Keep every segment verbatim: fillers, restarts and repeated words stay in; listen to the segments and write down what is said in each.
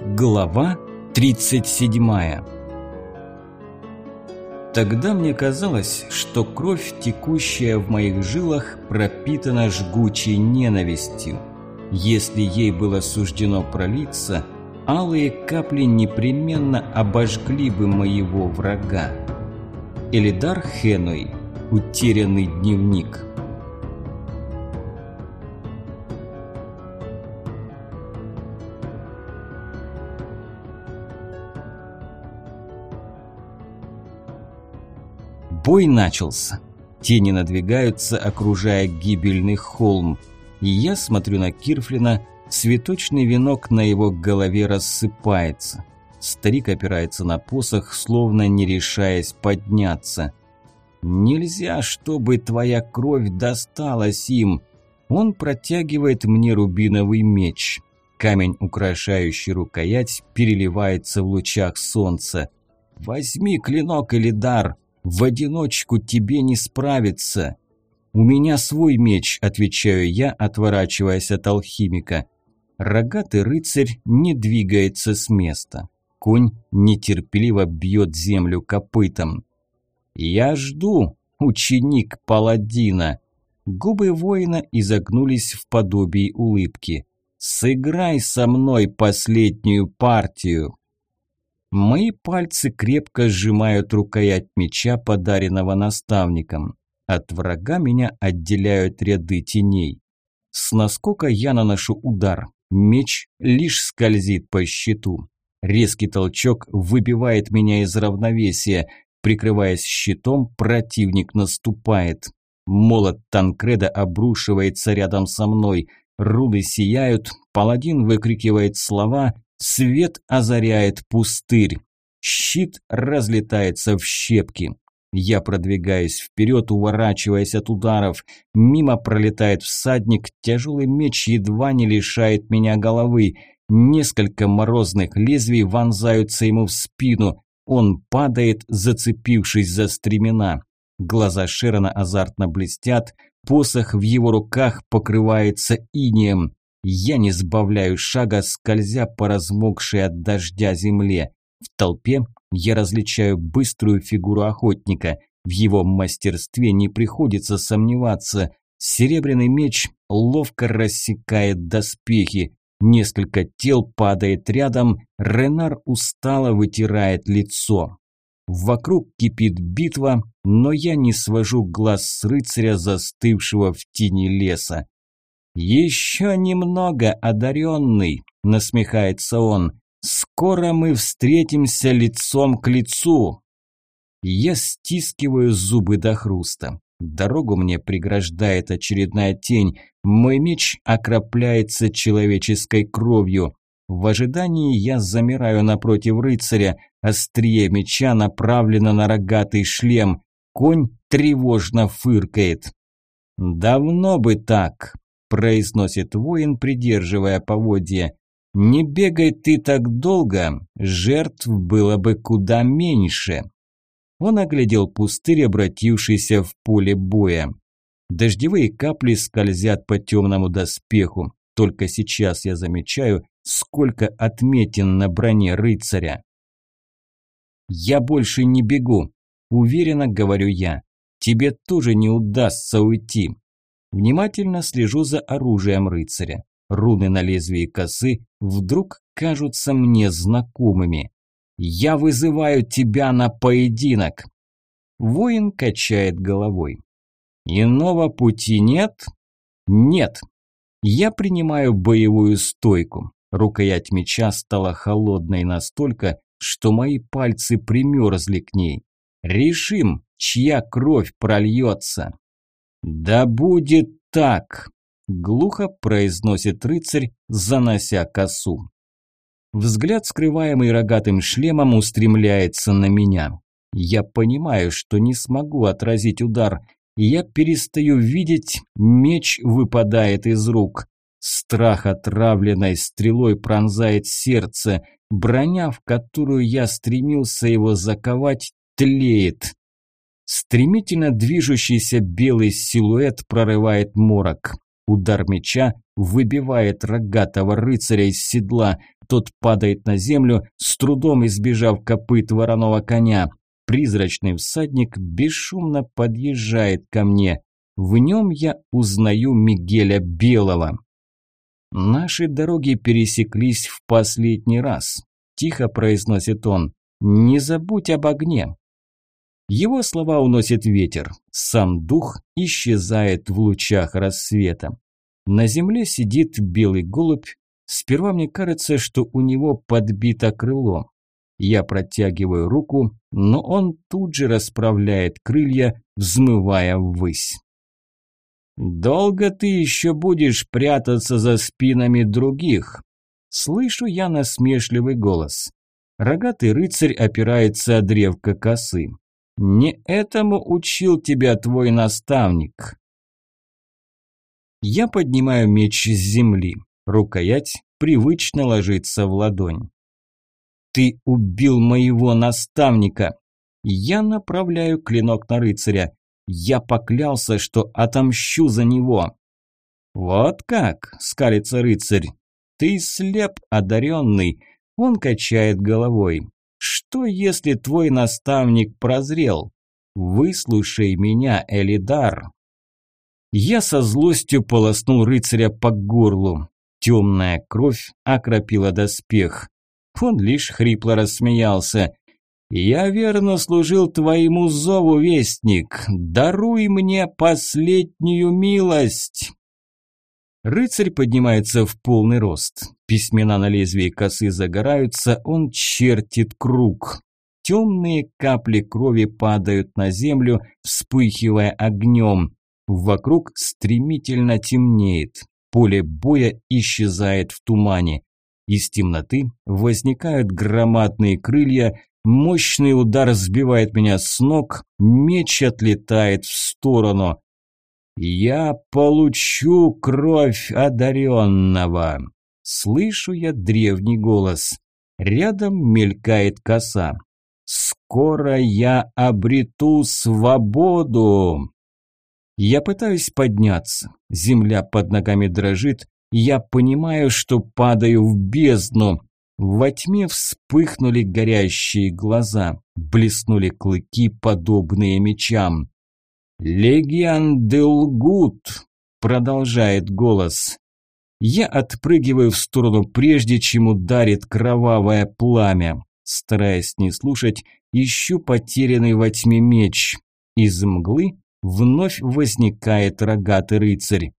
Глава тридцать седьмая. Тогда мне казалось, что кровь, текущая в моих жилах, пропитана жгучей ненавистью. Если ей было суждено пролиться, алые капли непременно обожгли бы моего врага. Элидар Хэнуи. Утерянный дневник. Бой начался. Тени надвигаются, окружая гибельный холм. И я смотрю на Кирфлина, цветочный венок на его голове рассыпается. Старик опирается на посох, словно не решаясь подняться. «Нельзя, чтобы твоя кровь досталась им!» Он протягивает мне рубиновый меч. Камень, украшающий рукоять, переливается в лучах солнца. «Возьми клинок, Элидар! В одиночку тебе не справиться!» «У меня свой меч», – отвечаю я, отворачиваясь от алхимика. Рогатый рыцарь не двигается с места. Конь нетерпеливо бьет землю копытом. «Я жду, ученик паладина!» Губы воина изогнулись в подобии улыбки. «Сыграй со мной последнюю партию!» Мои пальцы крепко сжимают рукоять меча, подаренного наставником. От врага меня отделяют ряды теней. С наскока я наношу удар. Меч лишь скользит по щиту. Резкий толчок выбивает меня из равновесия. Прикрываясь щитом, противник наступает. Молот Танкреда обрушивается рядом со мной. Руны сияют, паладин выкрикивает слова, свет озаряет пустырь. Щит разлетается в щепки. Я продвигаюсь вперед, уворачиваясь от ударов. Мимо пролетает всадник, тяжелый меч едва не лишает меня головы. Несколько морозных лезвий вонзаются ему в спину. Он падает, зацепившись за стремена. Глаза Шерона азартно блестят, посох в его руках покрывается инеем. Я не сбавляю шага, скользя по размокшей от дождя земле. В толпе я различаю быструю фигуру охотника. В его мастерстве не приходится сомневаться. Серебряный меч ловко рассекает доспехи. Несколько тел падает рядом, Ренар устало вытирает лицо. Вокруг кипит битва, но я не свожу глаз с рыцаря, застывшего в тени леса. «Еще немного, одаренный», – насмехается он. «Скоро мы встретимся лицом к лицу». Я стискиваю зубы до хруста. Дорогу мне преграждает очередная тень. Мой меч окропляется человеческой кровью. В ожидании я замираю напротив рыцаря. Острие меча направлено на рогатый шлем. Конь тревожно фыркает. «Давно бы так», – произносит воин, придерживая поводья. «Не бегай ты так долго, жертв было бы куда меньше». Он оглядел пустырь, обратившийся в поле боя. Дождевые капли скользят по темному доспеху. Только сейчас я замечаю, сколько отметин на броне рыцаря. «Я больше не бегу», – уверенно говорю я. «Тебе тоже не удастся уйти». Внимательно слежу за оружием рыцаря. Руны на лезвии косы вдруг кажутся мне знакомыми. «Я вызываю тебя на поединок!» Воин качает головой. «Иного пути нет?» «Нет!» Я принимаю боевую стойку. Рукоять меча стала холодной настолько, что мои пальцы примерзли к ней. «Решим, чья кровь прольется!» «Да будет так!» – глухо произносит рыцарь, занося косу. Взгляд, скрываемый рогатым шлемом, устремляется на меня. Я понимаю, что не смогу отразить удар. Я перестаю видеть, меч выпадает из рук. Страх отравленной стрелой пронзает сердце. Броня, в которую я стремился его заковать, тлеет. Стремительно движущийся белый силуэт прорывает морок. Удар меча выбивает рогатого рыцаря из седла. Тот падает на землю, с трудом избежав копыт вороного коня. Призрачный всадник бесшумно подъезжает ко мне. В нем я узнаю Мигеля Белого. «Наши дороги пересеклись в последний раз», – тихо произносит он. «Не забудь об огне». Его слова уносит ветер. Сам дух исчезает в лучах рассвета. На земле сидит белый голубь. Сперва мне кажется, что у него подбито крыло. Я протягиваю руку, но он тут же расправляет крылья, взмывая ввысь. «Долго ты еще будешь прятаться за спинами других?» Слышу я насмешливый голос. Рогатый рыцарь опирается о древко косы. «Не этому учил тебя твой наставник». Я поднимаю меч с земли. Рукоять привычно ложится в ладонь. «Ты убил моего наставника!» Я направляю клинок на рыцаря. Я поклялся, что отомщу за него. «Вот как?» – скалится рыцарь. «Ты слеп, одаренный!» Он качает головой. «Что, если твой наставник прозрел? Выслушай меня, Элидар!» Я со злостью полоснул рыцаря по горлу. Темная кровь окропила доспех. Он лишь хрипло рассмеялся. «Я верно служил твоему зову, вестник. Даруй мне последнюю милость!» Рыцарь поднимается в полный рост. Письмена на лезвии косы загораются, он чертит круг. Темные капли крови падают на землю, вспыхивая огнем. Вокруг стремительно темнеет. Поле боя исчезает в тумане. Из темноты возникают громадные крылья. Мощный удар сбивает меня с ног. Меч отлетает в сторону. «Я получу кровь одаренного!» Слышу я древний голос. Рядом мелькает коса. «Скоро я обрету свободу!» Я пытаюсь подняться. Земля под ногами дрожит. Я понимаю, что падаю в бездну. Во тьме вспыхнули горящие глаза. Блеснули клыки, подобные мечам. «Легенды лгут!» – продолжает голос. Я отпрыгиваю в сторону, прежде чем ударит кровавое пламя. Стараясь не слушать, ищу потерянный во тьме меч. Из мглы вновь возникает рогатый рыцарь.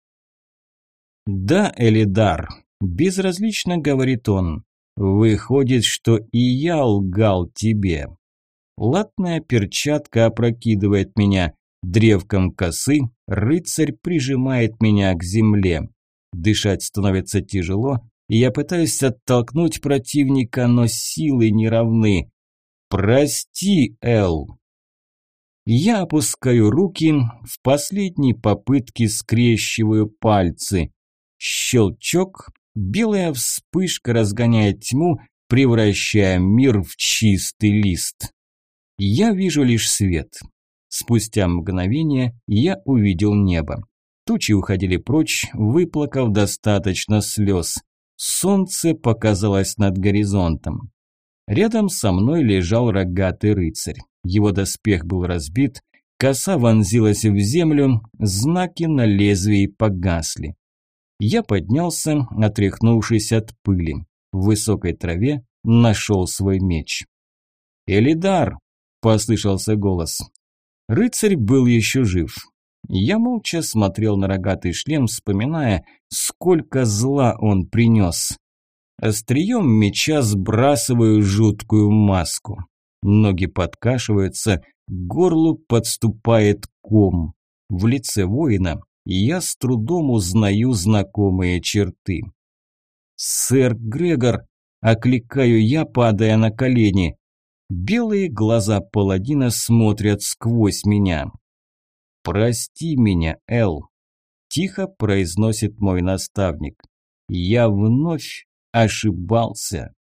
«Да, Элидар», – безразлично говорит он, – «выходит, что и я лгал тебе». Латная перчатка опрокидывает меня. Древком косы рыцарь прижимает меня к земле. Дышать становится тяжело, и я пытаюсь оттолкнуть противника, но силы не равны. «Прости, Эл». Я опускаю руки, в последней попытке скрещиваю пальцы. Щелчок, белая вспышка разгоняет тьму, превращая мир в чистый лист. Я вижу лишь свет. Спустя мгновение я увидел небо. Тучи уходили прочь, выплакав достаточно слез. Солнце показалось над горизонтом. Рядом со мной лежал рогатый рыцарь. Его доспех был разбит, коса вонзилась в землю, знаки на лезвии погасли. Я поднялся, отряхнувшись от пыли. В высокой траве нашел свой меч. «Элидар!» – послышался голос. Рыцарь был еще жив. Я молча смотрел на рогатый шлем, вспоминая, сколько зла он принес. Острием меча сбрасываю жуткую маску. Ноги подкашиваются, к горлу подступает ком. В лице воина я с трудом узнаю знакомые черты. «Сэр Грегор!» – окликаю я, падая на колени. Белые глаза паладина смотрят сквозь меня. «Прости меня, Эл», – тихо произносит мой наставник. «Я вновь ошибался».